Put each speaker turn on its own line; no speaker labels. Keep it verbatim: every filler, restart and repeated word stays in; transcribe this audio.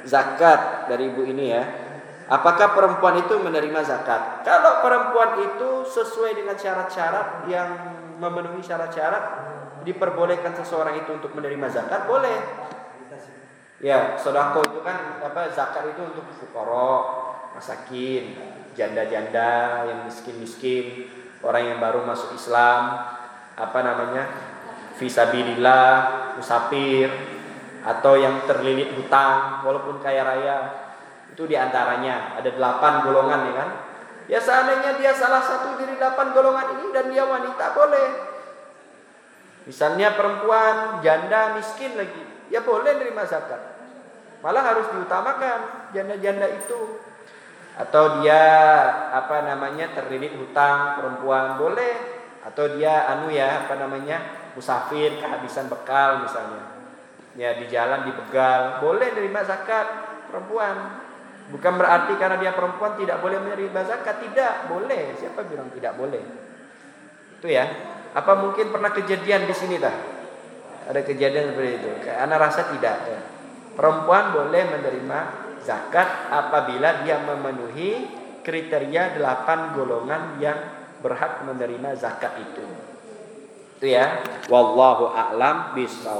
zakat dari ibu ini ya. Apakah perempuan itu menerima zakat? Kalau perempuan itu sesuai dengan syarat-syarat yang memenuhi syarat-syarat, diperbolehkan seseorang itu untuk menerima zakat, boleh. Ya, sedekah itu kan apa? Zakat itu untuk fuqara, masakin, janda-janda yang miskin-miskin, orang yang baru masuk Islam, apa namanya? Fisabilillah, musafir, atau yang terlilit hutang walaupun kaya raya. Itu diantaranya ada delapan golongan ya kan. Ya seandainya dia salah satu dari delapan golongan ini dan dia wanita, boleh. Misalnya perempuan, janda, miskin lagi, ya boleh nerima zakat. Malah harus diutamakan janda-janda itu. Atau dia apa namanya terlilit hutang, perempuan, boleh. Atau dia anu ya apa namanya musafir, kehabisan bekal misalnya. Ya di jalan dibegal, boleh nerima zakat perempuan. Bukan berarti karena dia perempuan tidak boleh menerima zakat, tidak, boleh. Siapa bilang tidak boleh? Itu ya. Apa mungkin pernah kejadian di sini dah? Ada kejadian seperti itu. Karena rasa tidak ya. Perempuan boleh menerima zakat apabila dia memenuhi kriteria delapan golongan yang berhak menerima zakat itu. Itu ya. Wallahu a'lam bishawab.